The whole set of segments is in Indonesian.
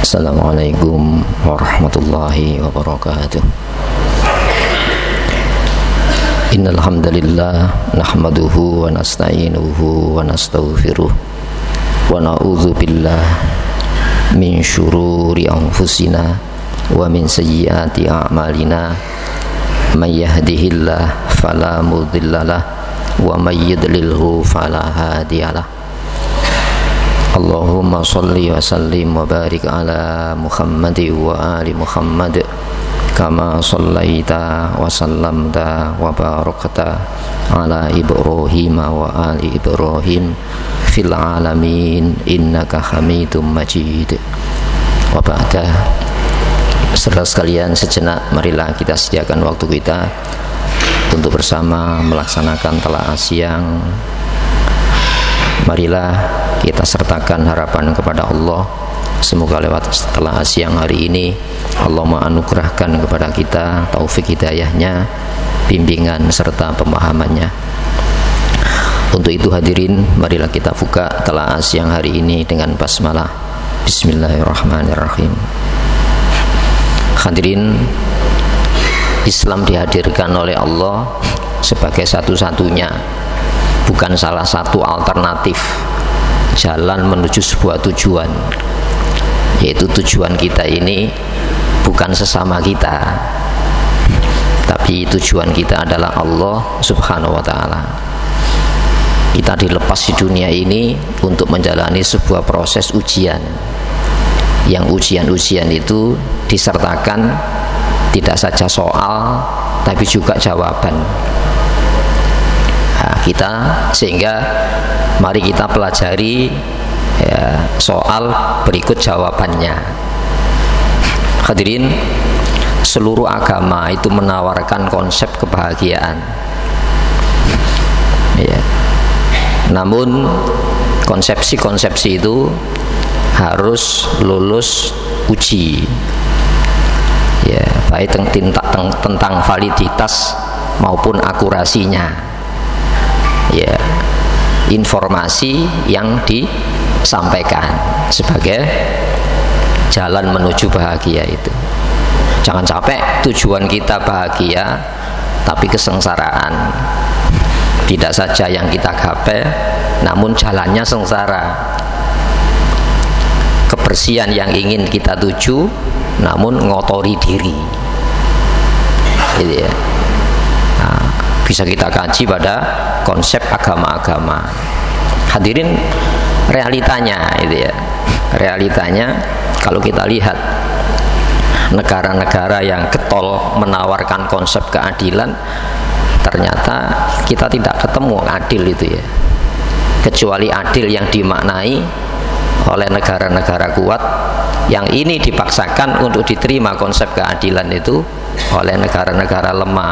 Assalamualaikum warahmatullahi wabarakatuh. Innal hamdalillah nahmaduhu wa nasta'inuhu wa nastaghfiruh wa na'udzu billahi min syururi anfusina wa min sayyiati a'malina. May yahdihillahu fala mudhillalah wa may yudlilhu fala hadiyalah. Allahumma salli wa sallim wa barik ala Muhammad wa ali Muhammad kama sallaita wa sallamta wa barakta ala Ibrahim wa ali Ibrahim fil alamin innaka Hamidum Majid. Wa ba'da. Saudara sekalian, sejenak marilah kita sediakan waktu kita untuk bersama melaksanakan telaah siang. Marilah kita sertakan harapan kepada Allah, semoga lewat telaah siang hari ini Allah menganugerahkan kepada kita taufik hidayahnya, bimbingan serta pemahamannya. Untuk itu hadirin, marilah kita buka telaah siang hari ini dengan basmalah. Bismillahirrahmanirrahim. Hadirin, Islam dihadirkan oleh Allah sebagai satu-satunya, bukan salah satu alternatif jalan menuju sebuah tujuan, yaitu tujuan kita ini bukan sesama kita, tapi tujuan kita adalah Allah subhanahu wa ta'ala. Kita dilepas di dunia ini untuk menjalani sebuah proses ujian, yang ujian-ujian itu disertakan tidak saja soal tapi juga jawaban. Kita sehingga mari kita pelajari ya, soal berikut jawabannya. Hadirin, seluruh agama itu menawarkan konsep kebahagiaan ya. Namun konsepsi-konsepsi itu harus lulus uji ya, baik tentang validitas maupun akurasinya ya, informasi yang disampaikan sebagai jalan menuju bahagia itu. Jangan capek tujuan kita bahagia tapi kesengsaraan. Tidak saja yang kita gapai, namun jalannya sengsara. Kebersihan yang ingin kita tuju, namun ngotori diri. Gitu ya. Nah, bisa kita kaji pada konsep agama-agama. Hadirin, realitanya itu ya. Realitanya kalau kita lihat negara-negara yang getol menawarkan konsep keadilan, ternyata kita tidak ketemu adil itu ya. Kecuali adil yang dimaknai oleh negara-negara kuat, yang ini dipaksakan untuk diterima konsep keadilan itu oleh negara-negara lemah.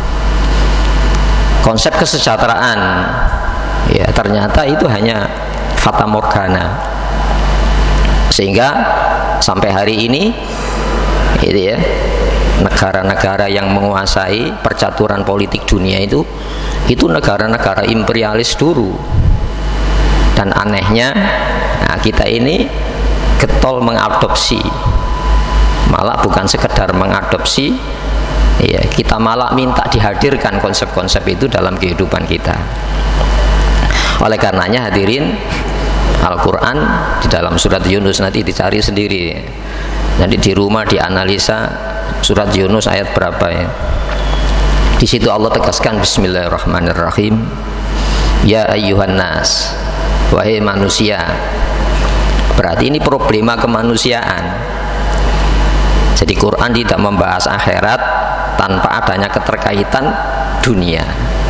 Konsep kesejahteraan ya, ternyata itu hanya fata morgana, sehingga sampai hari ini itu ya, negara-negara yang menguasai percaturan politik dunia itu negara-negara imperialis dulu. Dan anehnya, nah, kita ini getol mengadopsi, malah bukan sekedar mengadopsi ya, kita malah minta dihadirkan konsep-konsep itu dalam kehidupan kita. Oleh karenanya hadirin, Al-Quran di dalam surat Yunus, nanti dicari sendiri, nanti di rumah dianalisa surat Yunus ayat berapa ya. Di situ Allah tegaskan Bismillahirrahmanirrahim. Ya ayyuhan nas, wahai manusia. Berarti ini problema kemanusiaan. Jadi Quran tidak membahas akhirat tanpa adanya keterkaitan dunia.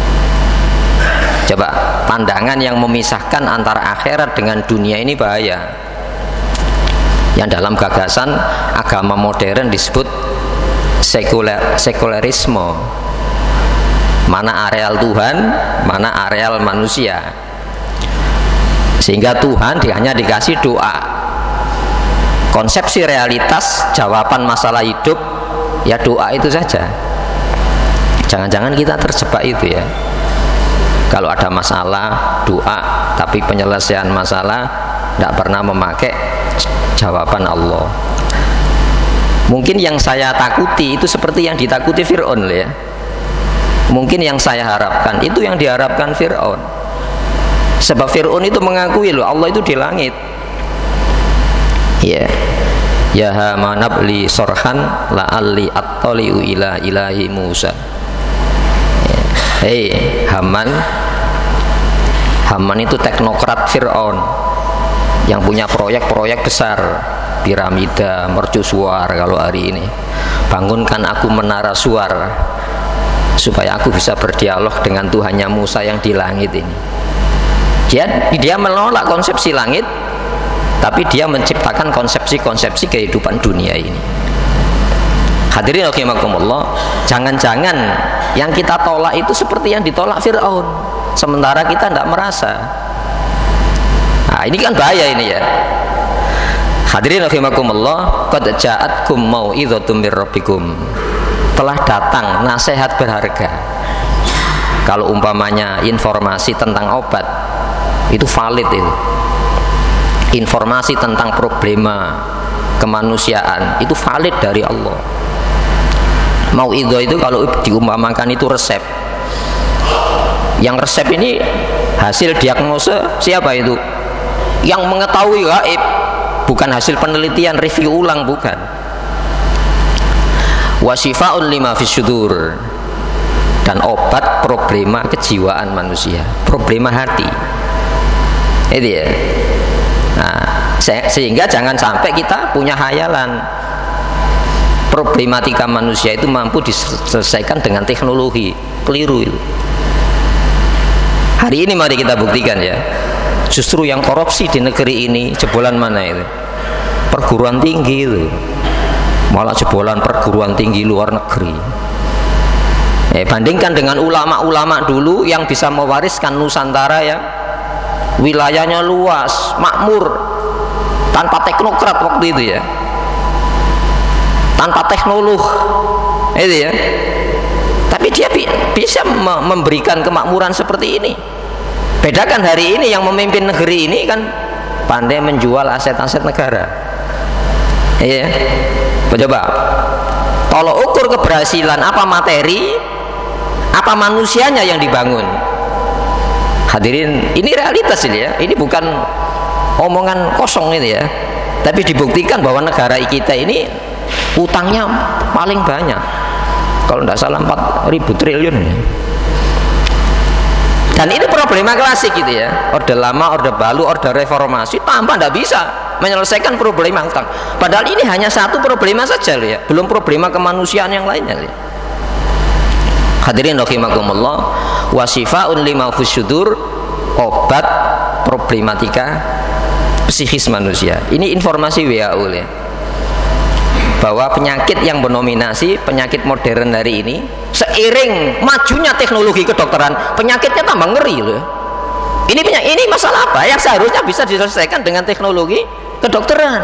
Coba pandangan yang memisahkan antara akhirat dengan dunia ini bahaya. Yang dalam gagasan agama modern disebut sekularisme. Mana areal Tuhan, mana areal manusia. Sehingga Tuhan hanya dikasih doa. Konsepsi realitas, jawaban masalah hidup ya doa itu saja. Jangan-jangan kita terjebak itu ya. Kalau ada masalah doa, tapi penyelesaian masalah tidak pernah memakai jawaban Allah. Mungkin yang saya takuti itu seperti yang ditakuti Fir'aun ya. Mungkin yang saya harapkan itu yang diharapkan Fir'aun. Sebab Fir'aun itu mengakui loh Allah itu di langit. Ya. Ya Haman abli sorhan la'alli attali'u ila ilahi Musa. Hei Haman itu teknokrat Fir'aun yang punya proyek-proyek besar, piramida, mercusuar kalau hari ini. Bangunkan aku menara suar supaya aku bisa berdialog dengan Tuhannya Musa yang di langit ini. Dia menolak konsepsi langit, tapi dia menciptakan konsepsi-konsepsi kehidupan dunia ini. Hadirin rahimakumullah, jangan-jangan yang kita tolak itu seperti yang ditolak Fir'aun, sementara kita tidak merasa. Nah, ini kan bahaya ini ya. Hadirin rahimakumullah, qad ja'atkum mau'idhatum mir rabbikum. Telah datang nasihat berharga. Kalau umpamanya informasi tentang obat itu valid itu. Informasi tentang problema kemanusiaan itu valid dari Allah. Mau'idhah itu kalau diumpamakan itu resep. Yang resep ini hasil diagnosa siapa itu? Yang mengetahui gaib, bukan hasil penelitian review ulang, bukan. Wasifa'un lima fisyudur, dan obat problema kejiwaan manusia, problema hati. Itu ya. Nah, sehingga jangan sampai kita punya hayalan problematika manusia itu mampu diselesaikan dengan teknologi. Keliru itu. Hari ini mari kita buktikan ya. Justru yang korupsi di negeri ini jebolan mana itu? Perguruan tinggi itu. Malah jebolan perguruan tinggi luar negeri. Bandingkan dengan ulama-ulama dulu yang bisa mewariskan Nusantara ya, wilayahnya luas, makmur, tanpa teknokrat waktu itu ya, tanpa teknolog, itu ya. Tapi dia bisa memberikan kemakmuran seperti ini. Bedakan hari ini yang memimpin negeri ini kan pandai menjual aset-aset negara. Iya. Coba tolok ukur keberhasilan, apa materi, apa manusianya yang dibangun. Hadirin, ini realitas ini ya. Ini bukan omongan kosong ini ya. Tapi dibuktikan bahwa negara kita ini utangnya paling banyak. Kalau tidak salah 4.000 triliun ya. Dan ini problema klasik gitu ya. Orde lama, orde baru, orde reformasi tanpa tidak bisa menyelesaikan problema utang. Padahal ini hanya satu problema saja loh ya. Belum problema kemanusiaan yang lainnya loh. Hadirin rahimakumullah, wasifa'un lima fusyudur, obat problematika psikis manusia. Ini informasi WHO ya. Bahwa penyakit yang mendominasi penyakit modern hari ini, seiring majunya teknologi kedokteran, penyakitnya tambah ngeri loh. Ini masalah apa yang seharusnya bisa diselesaikan dengan teknologi kedokteran.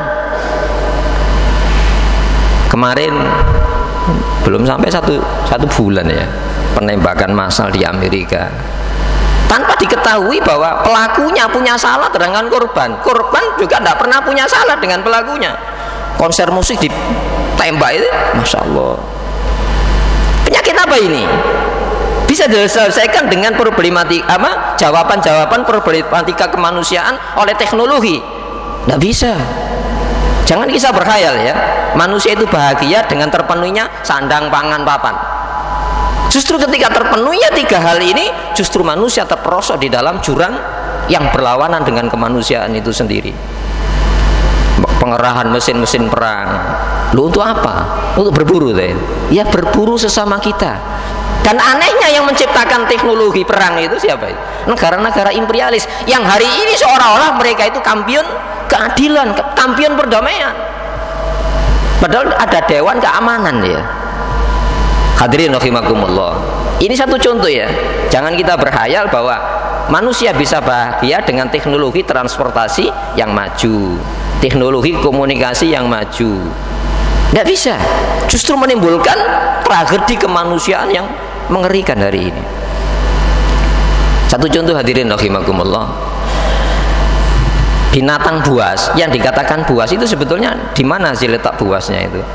Kemarin belum sampai satu bulan ya, penembakan massal di Amerika, tanpa diketahui bahwa pelakunya punya salah dengan korban juga tidak pernah punya salah dengan pelakunya. Konser musik ditembak itu, masya Allah. Penyakit apa ini? Bisa diselesaikan dengan problematika jawaban-jawaban problematika kemanusiaan oleh teknologi? Tidak bisa. Jangan kita berkhayal ya. Manusia itu bahagia dengan terpenuhinya sandang, pangan, papan. Justru ketika terpenuhinya tiga hal ini, justru manusia terperosok di dalam jurang yang berlawanan dengan kemanusiaan itu sendiri. Pengerahan mesin-mesin perang, lu untuk apa? Untuk berburu deh. Ya berburu sesama kita. Dan anehnya yang menciptakan teknologi perang itu siapa itu? Negara-negara imperialis yang hari ini seolah-olah mereka itu kampion keadilan, kampion perdamaian. Padahal ada dewan keamanan ya. Hadirin rahimakumullah. Ini satu contoh ya. Jangan kita berkhayal bahwa manusia bisa bahagia dengan teknologi transportasi yang maju, teknologi komunikasi yang maju. Tidak bisa. Justru menimbulkan tragedi kemanusiaan yang mengerikan hari ini. Satu contoh hadirin rahimakumullah. Binatang buas, yang dikatakan buas itu sebetulnya di mana sih letak buasnya itu?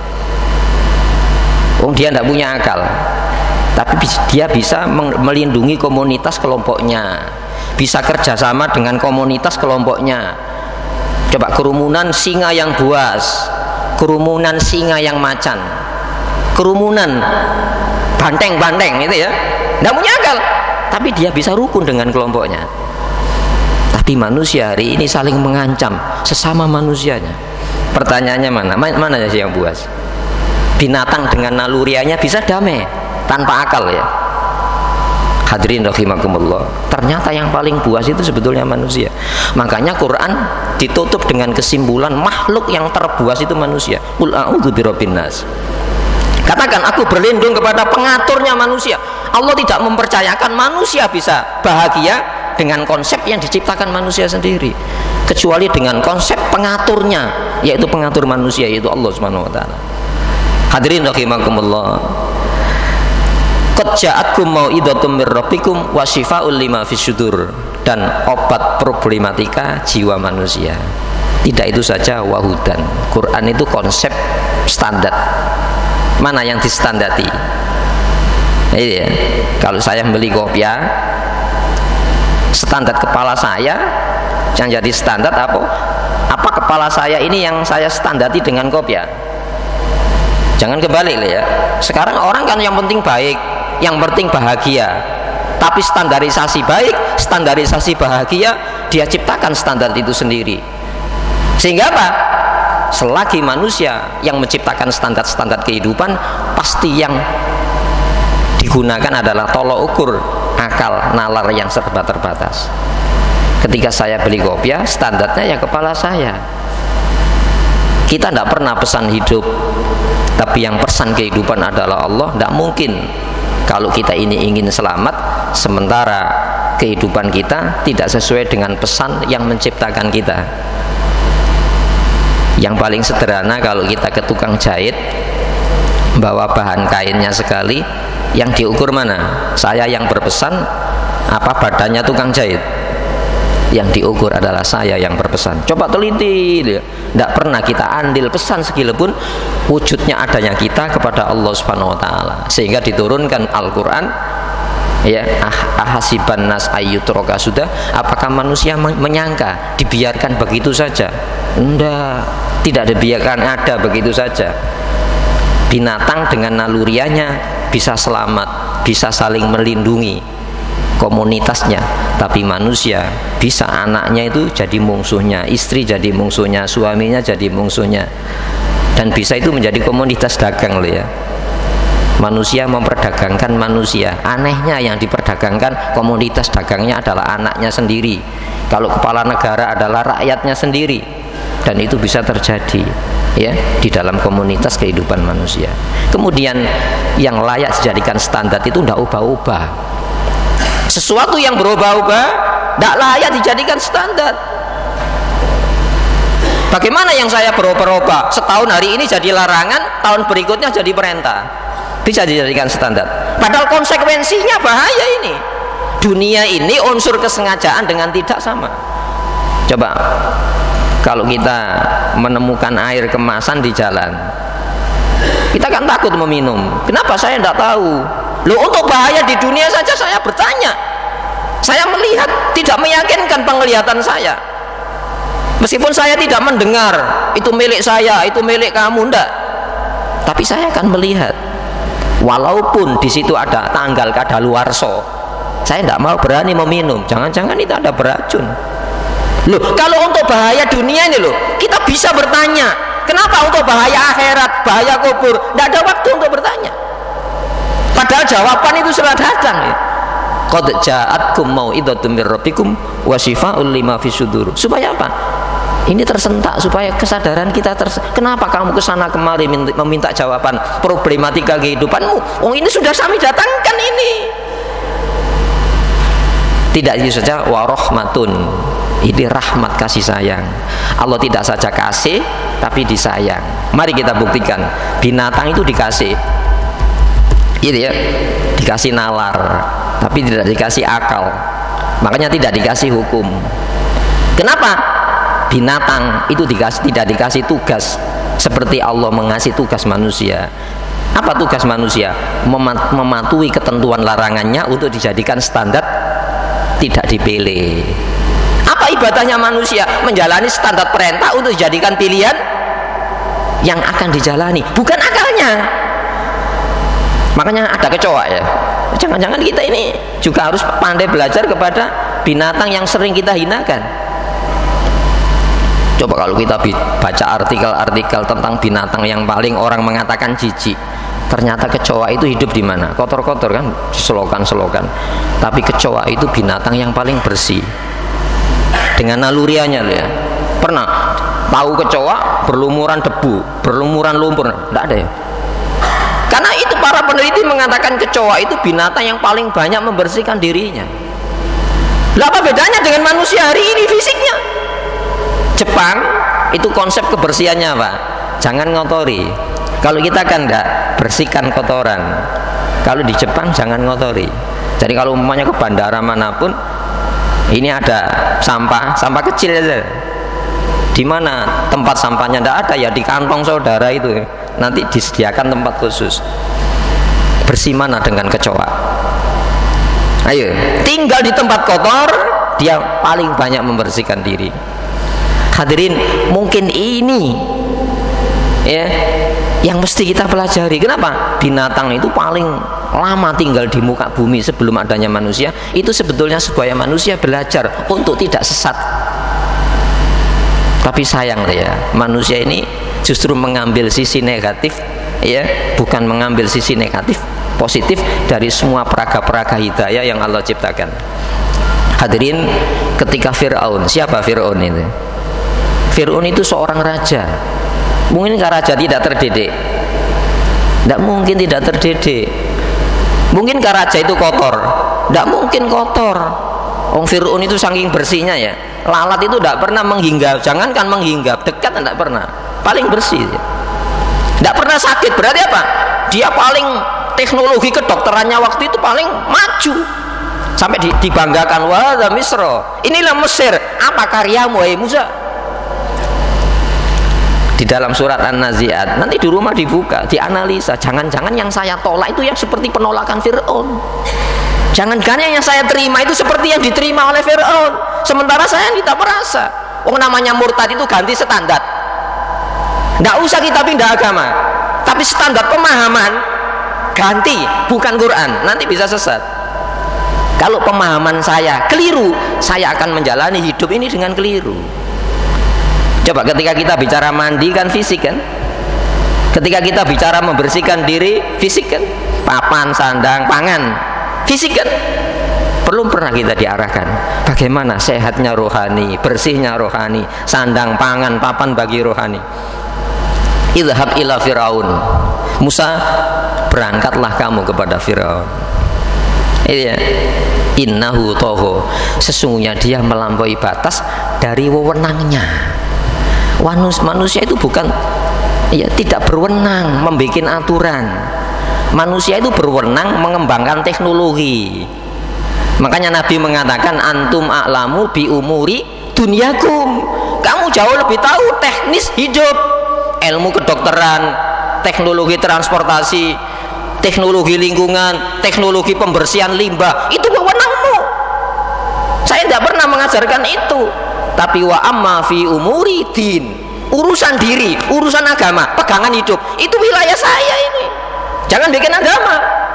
Dia tidak punya akal, tapi dia bisa melindungi komunitas kelompoknya, bisa kerjasama dengan komunitas kelompoknya. Coba kerumunan singa yang buas, kerumunan singa yang macan, kerumunan banteng-banteng itu ya, tidak punya akal, tapi dia bisa rukun dengan kelompoknya. Tapi manusia hari ini saling mengancam sesama manusianya. Pertanyaannya mana sih yang buas? Binatang dengan nalurianya bisa damai tanpa akal ya. Hadirin rahimakumullah, ternyata yang paling buas itu sebetulnya manusia. Makanya Quran ditutup dengan kesimpulan makhluk yang terbuas itu manusia. Qul a'udzu birabbin nas. Katakan aku berlindung kepada pengaturnya manusia. Allah tidak mempercayakan manusia bisa bahagia dengan konsep yang diciptakan manusia sendiri, kecuali dengan konsep pengaturnya, yaitu pengatur manusia, yaitu Allah Subhanahu wa taala. Hadirin rahimakumullah, qad ja'atkum mau'idatum mir rabbikum wa syifaa'ul lima fisyudur, dan obat problematika jiwa manusia. Tidak itu saja, wahudan. Quran itu konsep standar. Mana yang distandati? Iya, kalau saya beli kopiah, standar kepala saya yang jadi standar apa kepala saya ini yang saya standarti dengan kopiah. Jangan kebalik ya. Sekarang orang kan yang penting baik, yang penting bahagia, tapi standarisasi baik, standarisasi bahagia dia ciptakan standar itu sendiri. Sehingga apa? Selagi manusia yang menciptakan standar-standar kehidupan, pasti yang digunakan adalah tolok ukur akal nalar yang serba terbatas. Ketika saya beli kopiah, standarnya ya kepala saya. Kita tidak pernah pesan hidup, tapi yang pesan kehidupan adalah Allah. Tidak mungkin kalau kita ini ingin selamat sementara kehidupan kita tidak sesuai dengan pesan yang menciptakan kita. Yang paling sederhana, kalau kita ke tukang jahit bawa bahan kainnya sekali, yang diukur mana? Saya yang berpesan apa badannya tukang jahit? Yang diukur adalah saya yang berpesan. Coba teliti, tidak pernah kita andil pesan sekilipun, wujudnya adanya kita kepada Allah Subhanahu wa taala. Sehingga diturunkan Al-Qur'an ya, ahasiban nas ayyutroka, sudah apakah manusia menyangka dibiarkan begitu saja? Tidak dibiarkan ada begitu saja. Binatang dengan nalurianya bisa selamat, bisa saling melindungi komunitasnya, tapi manusia bisa anaknya itu jadi musuhnya, istri jadi musuhnya, suaminya jadi musuhnya, dan bisa itu menjadi komoditas dagang loh ya. Manusia memperdagangkan manusia. Anehnya yang diperdagangkan komoditas dagangnya adalah anaknya sendiri, kalau kepala negara adalah rakyatnya sendiri. Dan itu bisa terjadi ya di dalam komunitas kehidupan manusia. Kemudian yang layak dijadikan standar itu tidak ubah-ubah. Sesuatu yang berubah-ubah tidak layak dijadikan standar. Bagaimana yang saya berubah-ubah setahun hari ini jadi larangan, tahun berikutnya jadi perintah, bisa dijadikan standar? Padahal konsekuensinya bahaya ini. Dunia ini unsur kesengajaan dengan tidak sama. Coba kalau kita menemukan air kemasan di jalan, kita kan takut meminum. Kenapa? Saya tidak tahu. Loh, untuk bahaya di dunia saja saya bertanya. Saya melihat, tidak meyakinkan penglihatan saya. Meskipun saya tidak mendengar itu milik saya, itu milik kamu, enggak. Tapi saya akan melihat. Walaupun di situ ada tanggal kadaluarsa, saya tidak mau berani meminum. Jangan-jangan itu ada beracun. Loh, kalau untuk bahaya dunia ini loh, kita bisa bertanya. Kenapa untuk bahaya akhirat, bahaya kubur, tidak ada waktu untuk bertanya? Padahal jawaban itu sudah datang ya. Qad ja'atkum mau'idatum mir rabbikum wa syifaa'ul lima fisudur. Supaya apa? Ini tersentak, supaya kesadaran kita kenapa kamu kesana kemari meminta jawaban problematika kehidupanmu? Oh, ini sudah kami datangkan ini. Tidak itu saja, wa rahmatun. Ini rahmat, kasih sayang. Allah tidak saja kasih, tapi disayang. Mari kita buktikan. Binatang itu dikasih, gitu ya, dikasih nalar, tapi tidak dikasih akal. Makanya tidak dikasih hukum. Kenapa? binatang itu tidak dikasih tugas seperti Allah mengasih tugas manusia. Apa tugas manusia? Mematuhi ketentuan larangannya untuk dijadikan standar, tidak dipilih. Apa ibadahnya manusia? Menjalani standar perintah untuk dijadikan pilihan yang akan dijalani, bukan akalnya. Makanya ada kecoa ya. Jangan-jangan kita ini juga harus pandai belajar kepada binatang yang sering kita hinakan. Coba kalau kita baca artikel-artikel tentang binatang yang paling orang mengatakan jijik, ternyata kecoa itu hidup di mana? Kotor-kotor kan, selokan-selokan. Tapi kecoa itu binatang yang paling bersih. Dengan nalurianya loh ya. Pernah tahu kecoa berlumuran debu, berlumuran lumpur? Tidak ada ya. Karena itu para peneliti mengatakan kecoa itu binatang yang paling banyak membersihkan dirinya. Lah apa bedanya dengan manusia hari ini fisiknya? Jepang itu konsep kebersihannya apa? Jangan ngotori. Kalau kita kan enggak, bersihkan kotoran. Kalau di Jepang jangan ngotori. Jadi kalau umpamanya ke bandara manapun, ini ada sampah kecil aja. Di mana tempat sampahnya enggak ada, ya di kantong saudara itu. Nanti disediakan tempat khusus. Bersih mana dengan kecoa? Ayo, tinggal di tempat kotor, dia paling banyak membersihkan diri. Hadirin, mungkin ini ya yang mesti kita pelajari. Kenapa? Binatang itu paling lama tinggal di muka bumi sebelum adanya manusia. Itu sebetulnya supaya manusia belajar untuk tidak sesat. Tapi sayang ya, manusia ini justru mengambil sisi negatif, ya, bukan mengambil sisi negatif, positif dari semua peraga-peraga hidayah yang Allah ciptakan. Hadirin, ketika Fir'aun, siapa Fir'aun itu? Fir'aun itu seorang raja. Mungkinkah raja tidak terdidik? Tidak mungkin tidak terdidik. Mungkinkah raja itu kotor? Tidak mungkin kotor. Fir'aun itu saking bersihnya ya, lalat itu tidak pernah menghinggap. Jangankan menghinggap, dekat tidak pernah. Paling bersih, tidak pernah sakit. Berarti apa? Dia paling teknologi kedokterannya waktu itu paling maju, sampai dibanggakan, wah Misra, inilah Mesir, apa karyamu wahai Musa? Di dalam surat An-Nazi'at nanti di rumah dibuka, dianalisa, jangan-jangan yang saya tolak itu yang seperti penolakan Fir'aun, jangan-jangan yang saya terima itu seperti yang diterima oleh Fir'aun, sementara saya tidak merasa. Namanya murtad itu ganti standar. Tidak usah kita pindah agama, tapi standar pemahaman ganti, bukan Quran, nanti bisa sesat. Kalau pemahaman saya keliru, saya akan menjalani hidup ini dengan keliru. Coba ketika kita bicara mandi kan fisik kan, ketika kita bicara membersihkan diri fisik kan, papan, sandang, pangan, fisik kan. Belum pernah kita diarahkan bagaimana sehatnya rohani, bersihnya rohani, sandang, pangan, papan bagi rohani. Idhab ila Fir'aun, Musa, berangkatlah kamu kepada Fir'aun. Iya, innahu tagha, sesungguhnya dia melampaui batas dari wewenangnya. Manusia itu bukan, ya, tidak berwenang membuat aturan. Manusia itu berwenang mengembangkan teknologi. Makanya Nabi mengatakan, antum a'lamu bi umuri dunyakum, kamu jauh lebih tahu teknis hidup. Ilmu kedokteran, teknologi transportasi, teknologi lingkungan, teknologi pembersihan limbah, itu wewenangmu. Saya tidak pernah mengajarkan itu. Tapi wa amma fi umuri din, urusan diri, urusan agama, pegangan hidup, itu wilayah saya ini. Jangan bikin agama.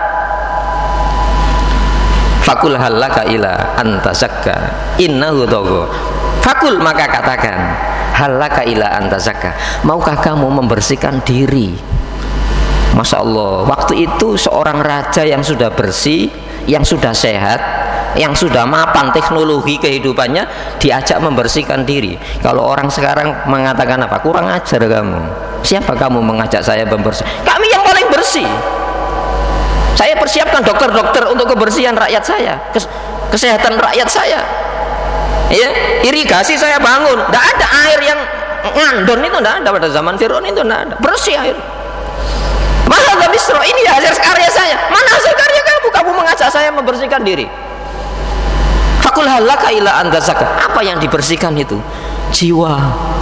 Fakul halaka ila antazakka innahu tagha. Fakul, maka katakan, halaka ila antazakka, maukah kamu membersihkan diri? Masya Allah, waktu itu seorang raja yang sudah bersih, yang sudah sehat, yang sudah mapan teknologi kehidupannya, diajak membersihkan diri. Kalau orang sekarang mengatakan apa? Kurang ajar kamu. Siapa kamu mengajak saya membersih? Kami yang paling bersih. Saya persiapkan dokter-dokter untuk kebersihan rakyat saya, kesehatan rakyat saya. Ya, irigasi saya bangun. Tidak ada air yang ngandon, itu tidak ada pada zaman Fir'aun, itu tidak ada. Bersih air. Mana Misra, ini hasil karya saya. Mana hasil karya kamu? Kamu mengajak saya membersihkan diri. Fakul halaka ila antazakka, apa yang dibersihkan itu? jiwa.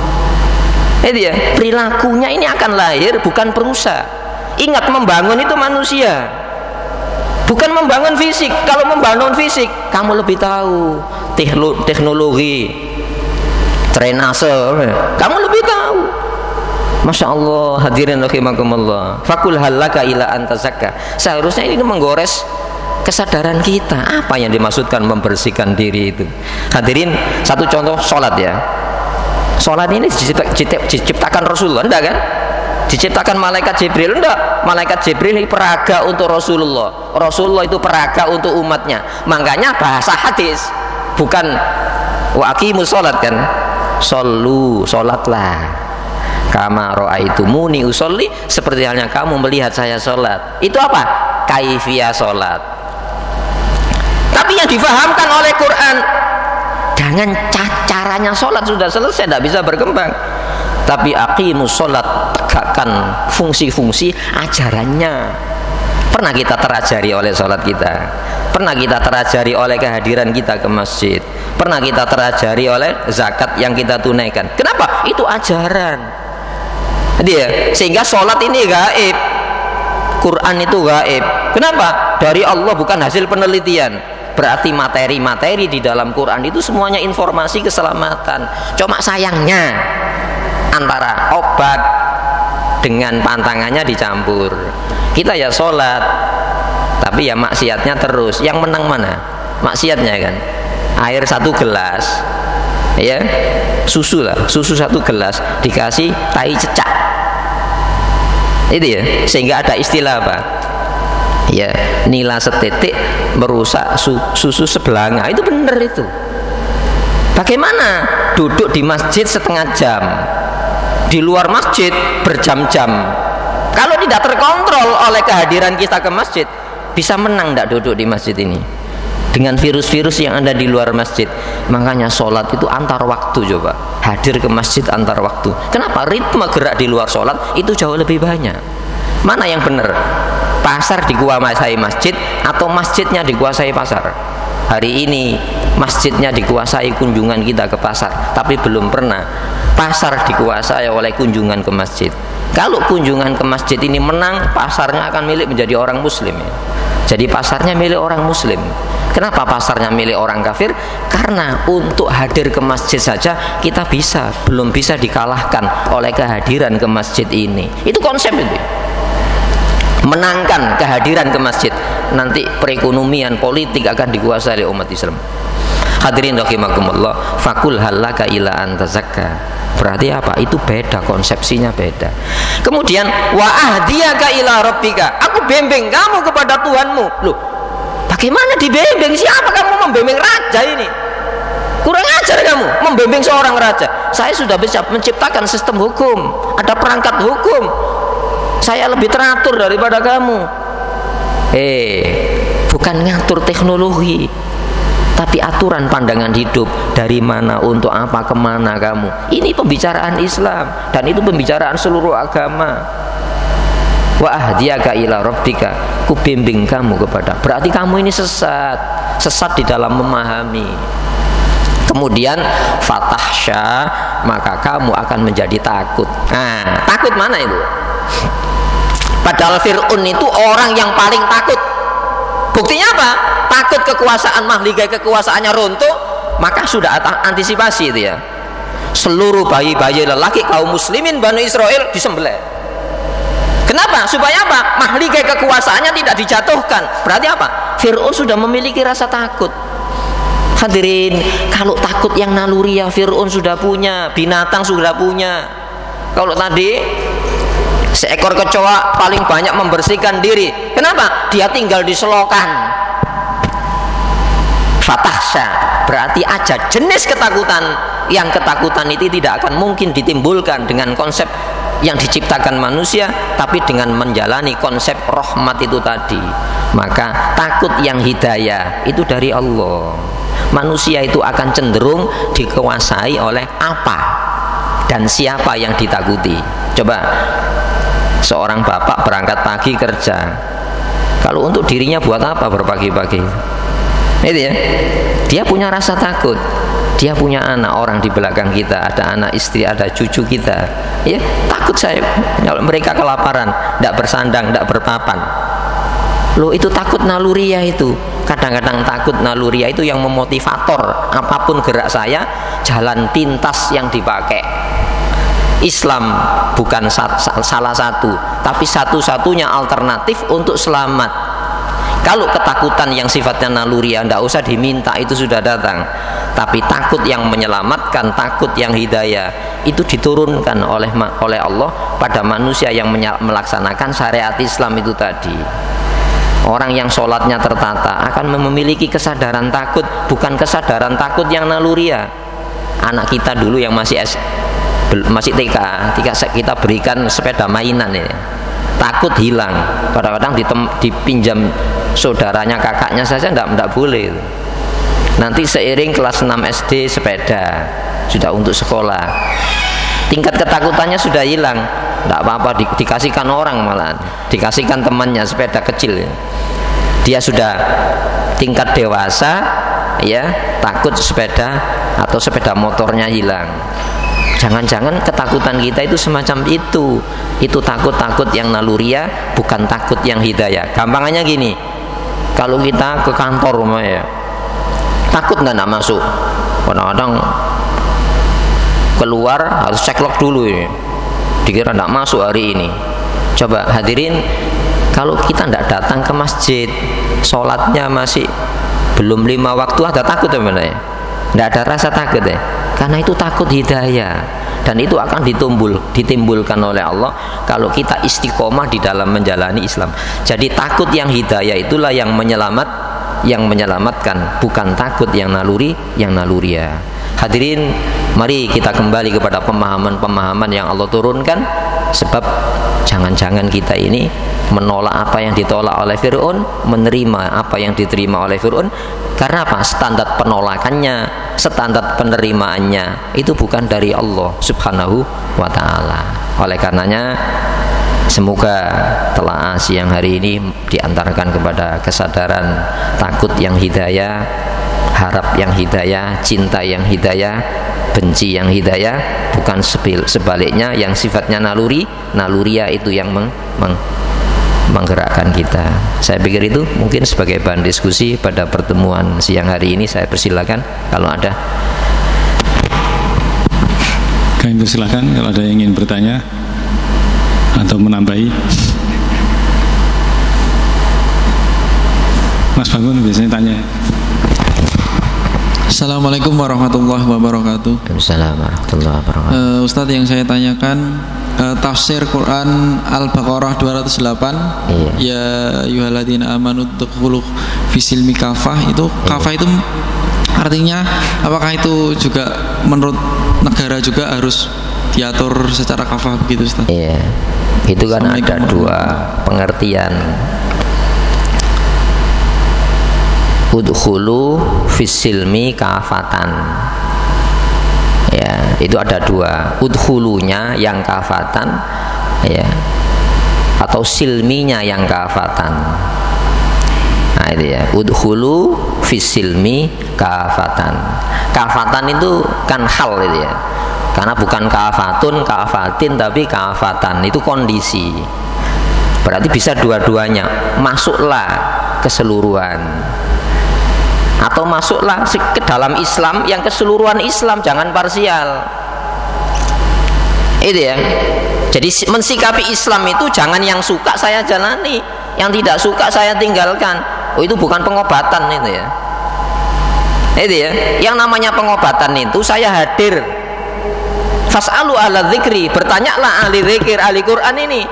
Itu ya, perilakunya ini akan lahir bukan perusak. Ingat, membangun itu manusia, bukan membangun fisik. Kalau membangun fisik, kamu lebih tahu teknologi drainase, kamu lebih tahu. Masya Allah, hadirin rahimakumullah. Fakul halaka ila antazakka. Seharusnya ini menggores kesadaran kita. Apa yang dimaksudkan membersihkan diri itu? Hadirin, satu contoh sholat ya. Sholat ini diciptakan Rasulullah, enggak kan? Diciptakan malaikat Jibril, enggak? Malaikat Jibril peraga untuk Rasulullah. Rasulullah itu peraga untuk umatnya. Makanya bahasa hadis bukan wa aqimus sholat kan? Shollu, sholatlah. Kama ra'aitumuni usolli, seperti halnya kamu melihat saya sholat. Itu apa? Kaifiyah sholat. Tapi yang difahamkan oleh Quran, jangan caranya sholat sudah selesai, tidak bisa berkembang. Tapi aqimus sholat, tegakkan fungsi-fungsi ajarannya. Pernah kita terajari oleh sholat kita? Pernah kita terajari oleh kehadiran kita ke masjid? Pernah kita terajari oleh zakat yang kita tunaikan? Kenapa? Itu ajaran. Dia, sehingga sholat ini gaib, Quran itu gaib. Kenapa? Dari Allah, bukan hasil penelitian. Berarti materi-materi di dalam Quran itu semuanya informasi keselamatan. Cuma sayangnya antara obat dengan pantangannya dicampur. Kita ya sholat, tapi ya maksiatnya terus. Yang menang mana? Maksiatnya kan. Air 1 gelas, ya, susu lah, susu 1 gelas dikasih tai cecak. Itu ya, sehingga ada istilah apa? Ya, nila setetik merusak susu sebelanga. Itu benar itu. Bagaimana duduk di masjid setengah jam, di luar masjid berjam-jam? Kalau tidak terkontrol oleh kehadiran kita ke masjid, bisa menang tidak duduk di masjid ini dengan virus-virus yang ada di luar masjid. Makanya sholat itu antar waktu, coba hadir ke masjid antar waktu. Kenapa? Ritme gerak di luar sholat itu jauh lebih banyak. Mana yang benar? Pasar dikuasai masjid atau masjidnya dikuasai pasar? Hari ini masjidnya dikuasai kunjungan kita ke pasar, tapi belum pernah pasar dikuasai oleh kunjungan ke masjid. Kalau kunjungan ke masjid ini menang, pasarnya akan milik menjadi orang muslim ya. Jadi pasarnya milik orang muslim. Kenapa pasarnya milik orang kafir? Karena untuk hadir ke masjid saja kita belum bisa dikalahkan oleh kehadiran ke masjid ini. Itu konsep itu. Menangkan kehadiran ke masjid, nanti perekonomian politik akan dikuasai oleh umat Islam. Hadirin rahimakumullah, fakul halaka ila antazakka. Berarti apa? Itu beda, konsepsinya beda. Kemudian wa ahdiyaka ila rabbika, aku bimbing kamu kepada Tuhanmu. Loh, bagaimana dibimbing? Siapa kamu membimbing raja ini? Kurang ajar kamu membimbing seorang raja. Saya sudah bisa menciptakan sistem hukum, ada perangkat hukum, saya lebih teratur daripada kamu. Bukan ngatur teknologi, tapi aturan pandangan hidup. Dari mana, untuk apa, kemana kamu. Ini pembicaraan Islam, dan itu pembicaraan seluruh agama. Wa ahdiyaka ila rabbika, ku bimbing kamu kepada. Berarti kamu ini sesat di dalam memahami. Kemudian fatahsya, maka kamu akan menjadi takut. Nah, takut mana itu? Padahal Fir'aun itu orang yang paling takut. Buktinya apa? Takut kekuasaan mahligai, kekuasaannya runtuh, maka sudah antisipasi itu ya. Seluruh bayi-bayi lelaki kaum muslimin Bani Israel disembelih. Kenapa? Supaya apa? Mahligai kekuasaannya tidak dijatuhkan. Berarti apa? Fir'aun sudah memiliki rasa takut. Hadirin, kalau takut yang naluriah Fir'aun sudah punya, binatang sudah punya. Kalau tadi seekor kecoa paling banyak membersihkan diri. Kenapa? Dia tinggal di selokan. Fatahsya, berarti aja jenis ketakutan. Yang ketakutan itu tidak akan mungkin ditimbulkan dengan konsep yang diciptakan manusia, tapi dengan menjalani konsep rahmat itu tadi. Maka takut yang hidayah itu dari Allah. Manusia itu akan cenderung dikuasai oleh apa dan siapa yang ditakuti. Coba seorang bapak berangkat pagi kerja, kalau untuk dirinya buat apa berpagi-pagi? Itu ya, dia punya rasa takut. dia punya anak, orang di belakang kita, ada anak istri, ada cucu kita, ya takut saya kalau mereka kelaparan, tidak bersandang, tidak berpapan. Loh, itu takut naluriah itu. Kadang-kadang takut naluriah itu yang memotivator apapun gerak saya, jalan pintas yang dipakai. Islam bukan salah satu, tapi satu-satunya alternatif untuk selamat. Kalau ketakutan yang sifatnya naluriah tidak usah diminta, itu sudah datang. Tapi takut yang menyelamatkan, takut yang hidayah, itu diturunkan oleh Allah pada manusia yang melaksanakan syariat Islam itu tadi. Orang yang sholatnya tertata akan memiliki kesadaran takut, bukan kesadaran takut yang naluriah. Anak kita dulu yang masih TK, kita berikan sepeda mainan ya, takut hilang. Kadang-kadang dipinjam saudaranya, kakaknya saja tidak boleh. Nanti seiring kelas 6 SD sepeda sudah untuk sekolah, tingkat ketakutannya sudah hilang, tidak apa-apa, dikasihkan orang, malah dikasihkan temannya sepeda kecil ya. Dia sudah tingkat dewasa ya, takut sepeda atau sepeda motornya hilang. Jangan-jangan ketakutan kita itu semacam itu takut-takut yang naluriah, bukan takut yang hidayah. Gampangannya gini, kalau kita ke kantor ya, takut nggak masuk, kadang-kadang keluar harus cek log dulu ini, dikira nggak masuk hari ini. Coba hadirin, kalau kita nggak datang ke masjid, sholatnya masih belum 5 waktu, ada takut sebenarnya? Nggak ada rasa takut ya, karena itu takut hidayah, dan itu akan ditimbulkan oleh Allah kalau kita istiqomah di dalam menjalani Islam. Jadi takut yang hidayah itulah yang menyelamatkan, bukan takut yang naluriah. Hadirin, mari kita kembali kepada pemahaman yang Allah turunkan. Sebab jangan-jangan kita ini menolak apa yang ditolak oleh Fir'aun, menerima apa yang diterima oleh Fir'aun. Karena apa? Standar penolakannya, standar penerimaannya itu bukan dari Allah Subhanahu wa ta'ala. Oleh karenanya, semoga telaah siang hari ini diantarkan kepada kesadaran takut yang hidayah, harap yang hidayah, cinta yang hidayah, benci yang hidayah, bukan sebaliknya yang sifatnya naluriah itu yang menggerakkan kita. Saya pikir itu mungkin sebagai bahan diskusi pada pertemuan siang hari ini. Saya persilakan kalau ada. Kami persilakan kalau ada yang ingin bertanya atau menambahi. Mas Bangun biasanya tanya. Assalamualaikum warahmatullahi wabarakatuh. Waalaikumsalam warahmatullahi wabarakatuh. Ustadz, yang saya tanyakan tafsir Quran Al-Baqarah 208. Iya. Ya ayyuhalladzina amanu tadkhulu fisilmi kafah, itu kafah itu artinya apakah itu juga menurut negara juga harus diatur secara kafah begitu, Ustaz? Iya. Itu kan ada dua pengertian. Udkhulu fisilmi kafatan. Ya, itu ada dua. Udkhulunya yang kafatan, ya, atau silminya yang kafatan. Nah itu ya, udkhulu fisilmi kafatan. Kafatan itu kan hal itu ya, karena bukan kafatun, kafatin, tapi kafatan itu kondisi. Berarti bisa dua-duanya. Masuklah keseluruhan, atau masuklah ke dalam Islam yang keseluruhan Islam, jangan parsial. Itu ya. Jadi mensikapi Islam itu jangan yang suka saya jalani, yang tidak suka saya tinggalkan. Oh, itu bukan pengobatan itu ya. Itu ya. Yang namanya pengobatan itu saya hadir. Fas'alu ala dzikri, bertanyalah ahli zikir, ahli Quran ini.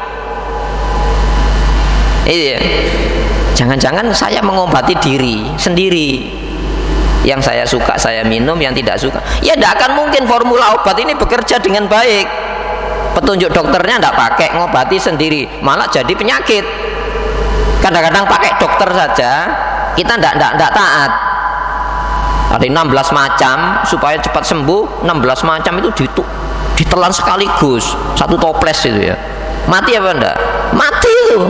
Itu ya. Jangan-jangan saya mengobati diri sendiri. Yang saya suka saya minum, yang tidak suka ya tidak akan mungkin formula obat ini bekerja dengan baik. Petunjuk dokternya tidak pakai, ngobati sendiri malah jadi penyakit. Kadang-kadang pakai dokter saja kita tidak taat. Ada 16 macam supaya cepat sembuh, 16 macam itu ditelan sekaligus, satu toples itu ya. Mati apa enggak? Mati itu.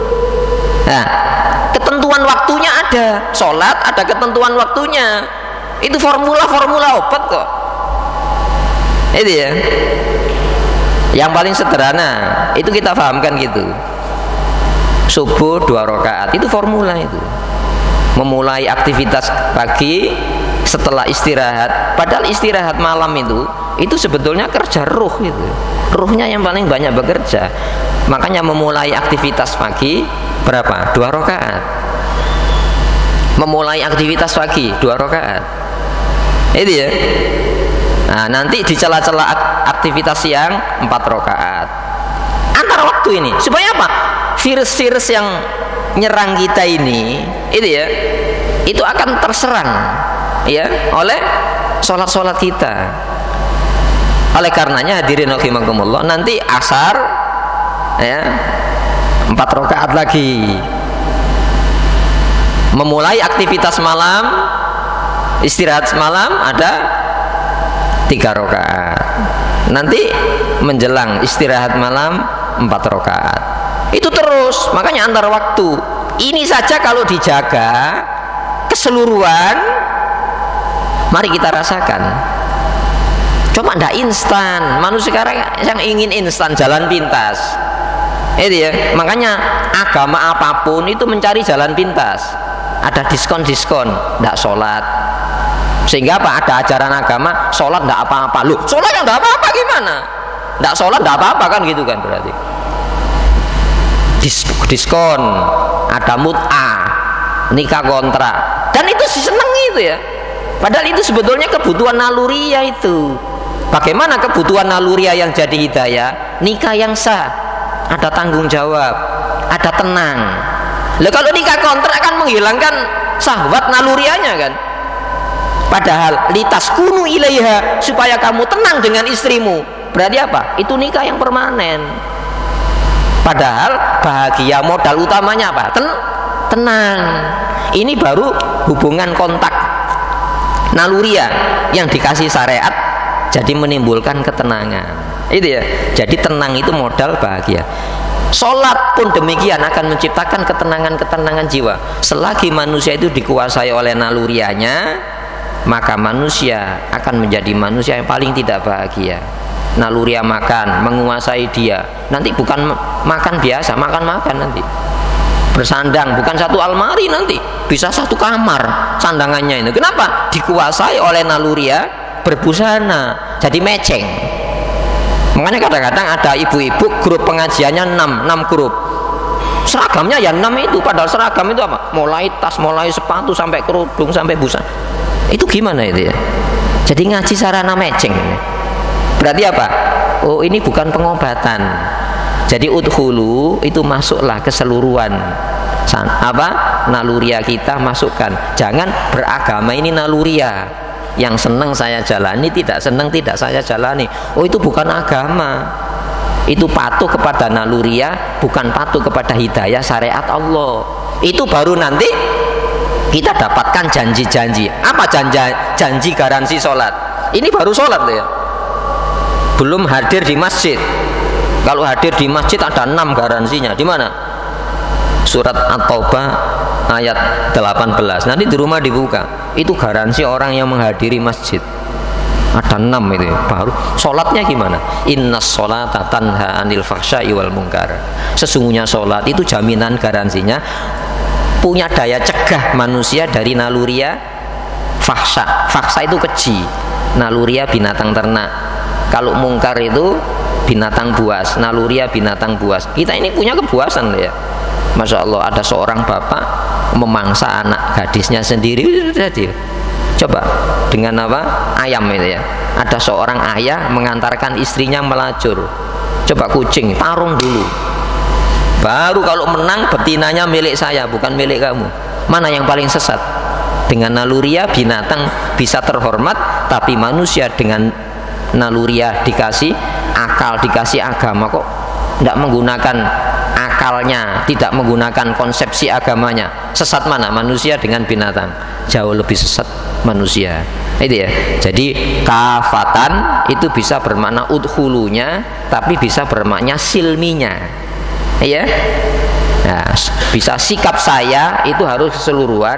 Nah, ketentuan waktunya ada. Sholat ada ketentuan waktunya. Itu formula obat kok. Itu ya. Yang paling sederhana itu kita pahamkan gitu. Subuh 2 rakaat itu formula itu. Memulai aktivitas pagi setelah istirahat. Padahal istirahat malam itu sebetulnya kerja ruh itu. Ruhnya yang paling banyak bekerja. Makanya memulai aktivitas pagi berapa? 2 rakaat. Memulai aktivitas pagi 2 rakaat. Itu ya. Nah, nanti di celah-celah aktivitas siang 4 rakaat. Antar waktu ini supaya apa? Virus-virus yang nyerang kita ini, itu ya, itu akan terserang ya oleh sholat-sholat kita. Oleh karenanya hadirin rahimakumullah, nanti asar ya 4 rakaat lagi. Memulai aktivitas malam, istirahat malam ada 3 rakaat. Nanti menjelang istirahat malam 4 rakaat. Itu terus, makanya antar waktu. Ini saja kalau dijaga keseluruhan, mari kita rasakan. Cuma ndak instan. Manusia sekarang yang ingin instan, jalan pintas. Itu ya. Makanya agama apapun itu mencari jalan pintas. Ada diskon-diskon, ndak sholat. Sehingga apa? Ada ajaran agama, sholat ndak apa-apa. Loh, sholat yang ndak apa-apa gimana? Ndak sholat ndak apa-apa kan gitu kan berarti. Diskon, ada mut'ah, nikah kontrak, dan itu seneng itu ya. Padahal itu sebetulnya kebutuhan naluriah itu. Bagaimana kebutuhan naluriah yang jadi hidayah? Nikah yang sah, ada tanggung jawab, ada tenang. Lah kalau nikah kontrak kan menghilangkan syahwat naluriahnya kan. Padahal litaskunu ilaiha, supaya kamu tenang dengan istrimu. Berarti apa? Itu nikah yang permanen. Padahal bahagia modal utamanya apa? Tenang. Ini baru hubungan kontak naluriah yang dikasih syariat, jadi menimbulkan ketenangan. Itu ya. Jadi tenang itu modal bahagia. Sholat pun demikian akan menciptakan ketenangan jiwa. Selagi manusia itu dikuasai oleh naluriahnya, maka manusia akan menjadi manusia yang paling tidak bahagia. Naluriah makan menguasai dia, nanti bukan makan biasa, makan nanti bersandang, bukan satu almari, nanti bisa satu kamar sandangannya itu. Kenapa? Dikuasai oleh naluriah berbusana, jadi meceng. Makanya kadang-kadang ada ibu-ibu grup pengajiannya 6 grup, seragamnya ya 6 itu, padahal seragam itu apa? Mulai tas, mulai sepatu, sampai kerudung, sampai busana. Itu gimana itu ya? Jadi ngaji sarana meceng. Berarti apa? Oh, ini bukan pengobatan. Jadi udhulu itu masuklah keseluruhan naluriah kita, masukkan. Jangan beragama ini naluriah. Yang senang saya jalani, tidak senang tidak saya jalani. Oh, itu bukan agama. Itu patuh kepada naluriah, bukan patuh kepada hidayah syariat Allah. Itu baru nanti kita dapatkan janji-janji. Apa janji garansi sholat? Ini baru sholat ya. Belum hadir di masjid. Kalau hadir di masjid ada 6 garansinya. Di mana? Surat At-Taubah ayat 18. Nanti di rumah dibuka. Itu garansi orang yang menghadiri masjid. Ada 6 itu ya. Baru sholatnya gimana? Innas sholata tanha anil fahsya'i wal munkar. Sesungguhnya sholat itu jaminan garansinya punya daya cegah manusia dari naluriah fahsya. Fahsya itu keji, naluriah binatang ternak. Kalau mungkar itu binatang buas, naluriah binatang buas. Kita ini punya kebuasan ya. Masya Allah, ada seorang bapak memangsa anak gadisnya sendiri. Coba dengan apa? Ayam itu ya. Ada seorang ayah mengantarkan istrinya melacur. Coba kucing, tarung dulu. Baru kalau menang, betinanya milik saya, bukan milik kamu. Mana yang paling sesat? Dengan naluriah binatang bisa terhormat, tapi manusia dengan naluriah dikasih akal, dikasih agama, kok tidak menggunakan akalnya, tidak menggunakan konsepsi agamanya. Sesat mana? Manusia dengan binatang. Jauh lebih sesat manusia. Itu ya. Jadi kafatan itu bisa bermakna udhulunya, tapi bisa bermakna silminya. Ya. Nah, bisa sikap saya itu harus keseluruhan,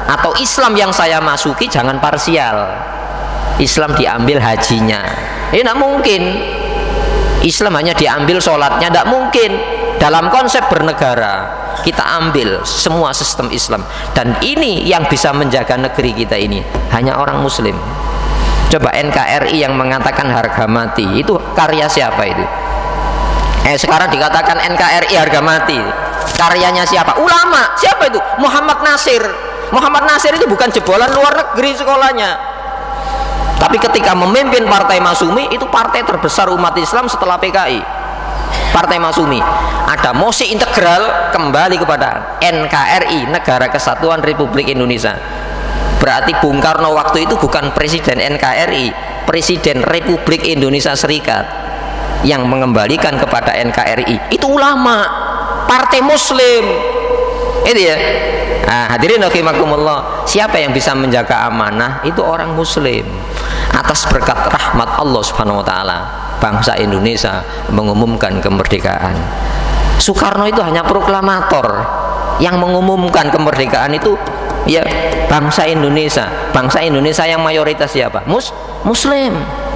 atau Islam yang saya masuki jangan parsial. Islam diambil hajinya. Ini tidak mungkin. Islam hanya diambil sholatnya, tidak mungkin. Dalam konsep bernegara kita ambil semua sistem Islam, dan ini yang bisa menjaga negeri kita ini hanya orang Muslim. Coba NKRI yang mengatakan harga mati, itu karya siapa itu? Sekarang dikatakan NKRI harga mati, karyanya siapa? Ulama. Siapa itu? Muhammad Nasir. Muhammad Nasir itu bukan jebolan luar negeri sekolahnya, tapi ketika memimpin Partai Masyumi, itu partai terbesar umat Islam setelah PKI. Partai Masyumi ada mosi integral kembali kepada NKRI, Negara Kesatuan Republik Indonesia. Berarti Bung Karno waktu itu bukan presiden NKRI, presiden Republik Indonesia Serikat yang mengembalikan kepada NKRI. Itu ulama, partai Muslim. Itu ya. Nah, hadirin rahimakumullah, siapa yang bisa menjaga amanah? Itu orang Muslim. Atas berkat rahmat Allah Subhanahu wa taala, bangsa Indonesia mengumumkan kemerdekaan. Soekarno itu hanya proklamator, yang mengumumkan kemerdekaan itu ya bangsa Indonesia. Bangsa Indonesia yang mayoritas siapa? Muslim.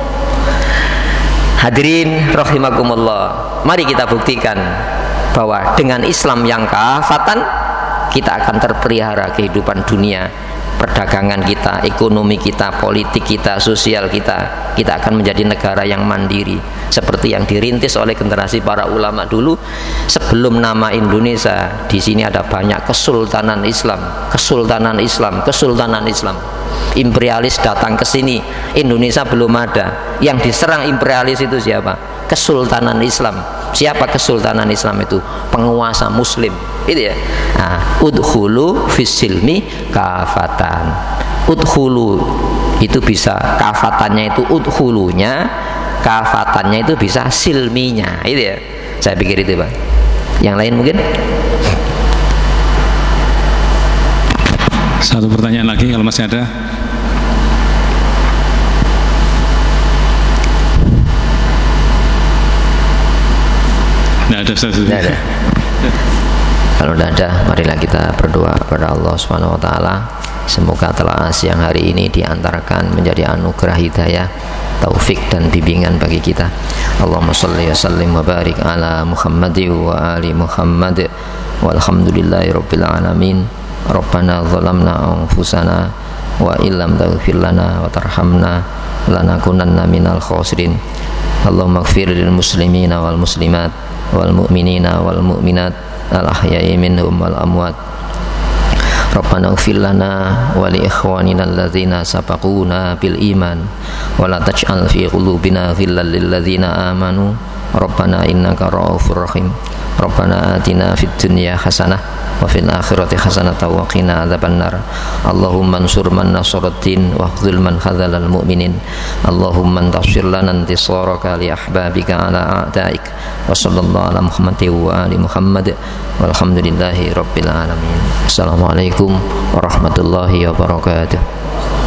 Hadirin rahimakumullah, mari kita buktikan bahwa dengan Islam yang kafatan kita akan terpelihara kehidupan dunia, perdagangan kita, ekonomi kita, politik kita, sosial kita. Kita akan menjadi negara yang mandiri, seperti yang dirintis oleh generasi para ulama dulu. Sebelum nama Indonesia, di sini ada banyak kesultanan Islam, kesultanan Islam, kesultanan Islam. Imperialis datang ke sini, Indonesia belum ada. Yang diserang imperialis itu siapa? Kesultanan Islam. Siapa kesultanan Islam itu? Penguasa Muslim. Itu ya. Nah, udhulu fisilmi kafatan. Udhulu itu bisa kafatannya itu udhulunya, kafatannya itu bisa silminya. Itu ya. Saya pikir itu, Pak. Yang lain mungkin? Satu pertanyaan lagi kalau masih ada. Tidak ada, tidak ada. Kalau tidak ada, marilah kita berdoa kepada Allah Subhanahu wa taala. Semoga telah siang hari ini diantarkan menjadi anugerah hidayah, taufik dan bimbingan bagi kita. Allahumma shalli wa sallim wa barik ala Muhammadin wa ali Muhammad. Walhamdulillahi rabbil alamin. Rabbana zalamna anfusana wa illam taghfir lana wa tarhamna lanakunanna minal khasirin. Allahumma ighfir lil muslimina wal muslimat wal mu'minina wal mu'minat al ahya'i minhum wal amwat. Rabbana ighfir lana wa li ikhwanina alladzina sabaquna bil iman wa la taj'al fi qulubina ghillan lil ladzina amanu Rabbana innaka ra'ufur rahim. Rabbana atina fid dunya hasanah wa fil akhirati hasanah wa qina adzabannar. Allahumma ansur man nasaraddin wa khzul man khadzalal mu'minin. Allahumma antasir lana intisaraka li ahbabika ala a'daik. Wa sallallahu ala Muhammadin wa ali Muhammad. Walhamdulillahi rabbil alamin. Assalamualaikum warahmatullahi wabarakatuh.